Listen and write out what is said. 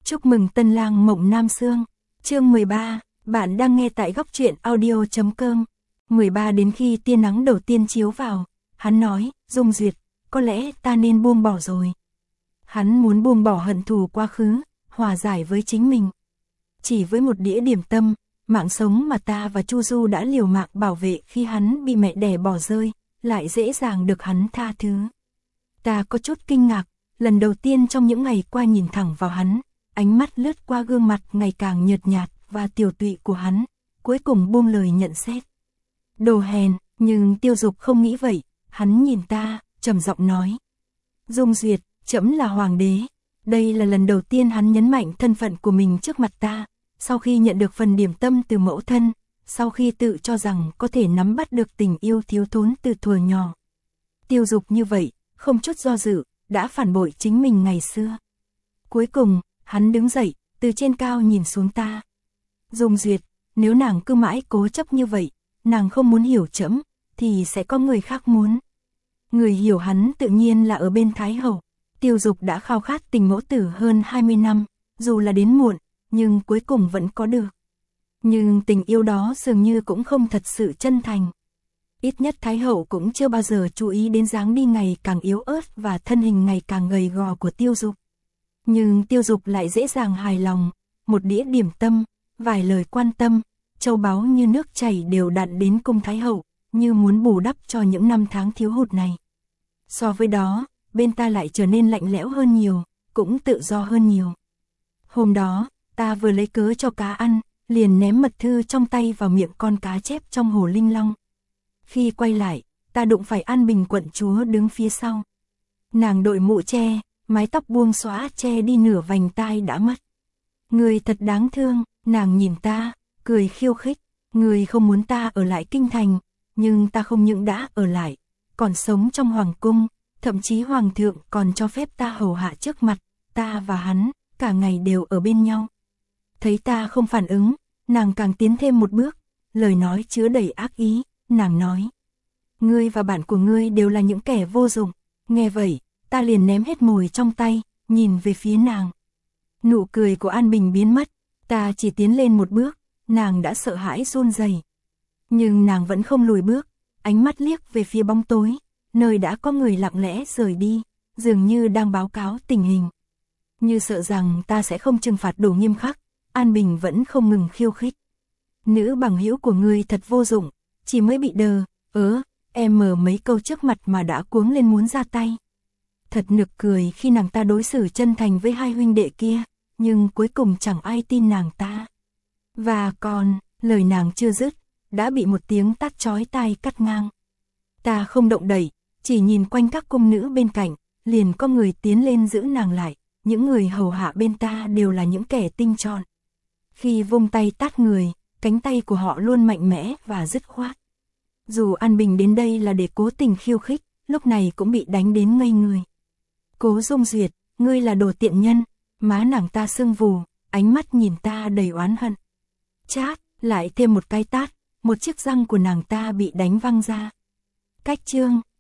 Chúc mừng tân lang mộng nam xương. Chương 13, bạn đang nghe tại góc truyện audio.com. 13 đến khi tia nắng đầu tiên chiếu vào, hắn nói, Dung Duyệt, có lẽ ta nên buông bỏ rồi. Hắn muốn buông bỏ hận thù quá khứ, hòa giải với chính mình. Chỉ với một đĩa điểm tâm, mạng sống mà ta và Chu Du đã liều mạng bảo vệ khi hắn bị mẹ đẻ bỏ rơi, lại dễ dàng được hắn tha thứ. Ta có chút kinh ngạc, lần đầu tiên trong những ngày qua nhìn thẳng vào hắn, ánh mắt lướt qua gương mặt ngày càng nhợt nhạt và tiều tụy của hắn, cuối cùng buông lời nhận xét. Đồ hèn, nhưng Tiêu Dục không nghĩ vậy, hắn nhìn ta, trầm giọng nói. Dung Duyệt, trẫm là hoàng đế. Đây là lần đầu tiên hắn nhấn mạnh thân phận của mình trước mặt ta, sau khi nhận được phần điểm tâm từ mẫu thân, sau khi tự cho rằng có thể nắm bắt được tình yêu thiếu thốn từ thuở nhỏ. Tiêu Dục như vậy, không chút do dự, đã phản bội chính mình ngày xưa. Cuối cùng, hắn đứng dậy, từ trên cao nhìn xuống ta. Dung Duyệt, nếu nàng cứ mãi cố chấp như vậy, nàng không muốn hiểu trẫm, thì sẽ có người khác muốn. Người hiểu hắn tự nhiên là ở bên Thái Hậu. Tiêu Dục đã khao khát tình mẫu tử hơn 20 năm, dù là đến muộn, nhưng cuối cùng vẫn có được. Nhưng tình yêu đó dường như cũng không thật sự chân thành. Ít nhất Thái Hậu cũng chưa bao giờ chú ý đến dáng đi ngày càng yếu ớt và thân hình ngày càng gầy gò của Tiêu Dục. Nhưng Tiêu Dục lại dễ dàng hài lòng, một đĩa điểm tâm, vài lời quan tâm, châu báu như nước chảy đều đặn đến cung Thái Hậu, như muốn bù đắp cho những năm tháng thiếu hụt này. So với đó, bên ta lại trở nên lạnh lẽo hơn nhiều, cũng tự do hơn nhiều. Hôm đó, ta vừa lấy cớ cho cá ăn, liền ném mật thư trong tay vào miệng con cá chép trong hồ Linh Long. Khi quay lại, ta đụng phải An Bình quận chúa đứng phía sau. Nàng đội mũ che, mái tóc buông xõa che đi nửa vành tai đã mất. Người thật đáng thương, nàng nhìn ta, cười khiêu khích. Người không muốn ta ở lại kinh thành, nhưng ta không những đã ở lại, còn sống trong hoàng cung, thậm chí hoàng thượng còn cho phép ta hầu hạ trước mặt, ta và hắn, cả ngày đều ở bên nhau. Thấy ta không phản ứng, nàng càng tiến thêm một bước, lời nói chứa đầy ác ý, nàng nói. Ngươi và bạn của ngươi đều là những kẻ vô dụng. Nghe vậy, ta liền ném hết mồi trong tay, nhìn về phía nàng. Nụ cười của An Bình biến mất, ta chỉ tiến lên một bước, nàng đã sợ hãi run rẩy. Nhưng nàng vẫn không lùi bước, ánh mắt liếc về phía bóng tối, nơi đã có người lặng lẽ rời đi, dường như đang báo cáo tình hình. Như sợ rằng ta sẽ không trừng phạt đủ nghiêm khắc, An Bình vẫn không ngừng khiêu khích. Nữ bằng hữu của ngươi thật vô dụng, chỉ mới bị đờ, em mở mấy câu trước mặt mà đã cuống lên muốn ra tay. Thật nực cười khi nàng ta đối xử chân thành với hai huynh đệ kia, nhưng cuối cùng chẳng ai tin nàng ta. Và còn, lời nàng chưa dứt, đã bị một tiếng tát chói tai cắt ngang. Ta không động đậy, chỉ nhìn quanh các cung nữ bên cạnh, liền có người tiến lên giữ nàng lại, những người hầu hạ bên ta đều là những kẻ tinh trọn. Khi vung tay tát người, cánh tay của họ luôn mạnh mẽ và dứt khoát. Dù An Bình đến đây là để cố tình khiêu khích, lúc này cũng bị đánh đến ngây người. Cố Dung Duyệt, ngươi là đồ tiện nhân, má nàng ta sưng vù, ánh mắt nhìn ta đầy oán hận. Chát, lại thêm một cái tát, một chiếc răng của nàng ta bị đánh văng ra. Cách chương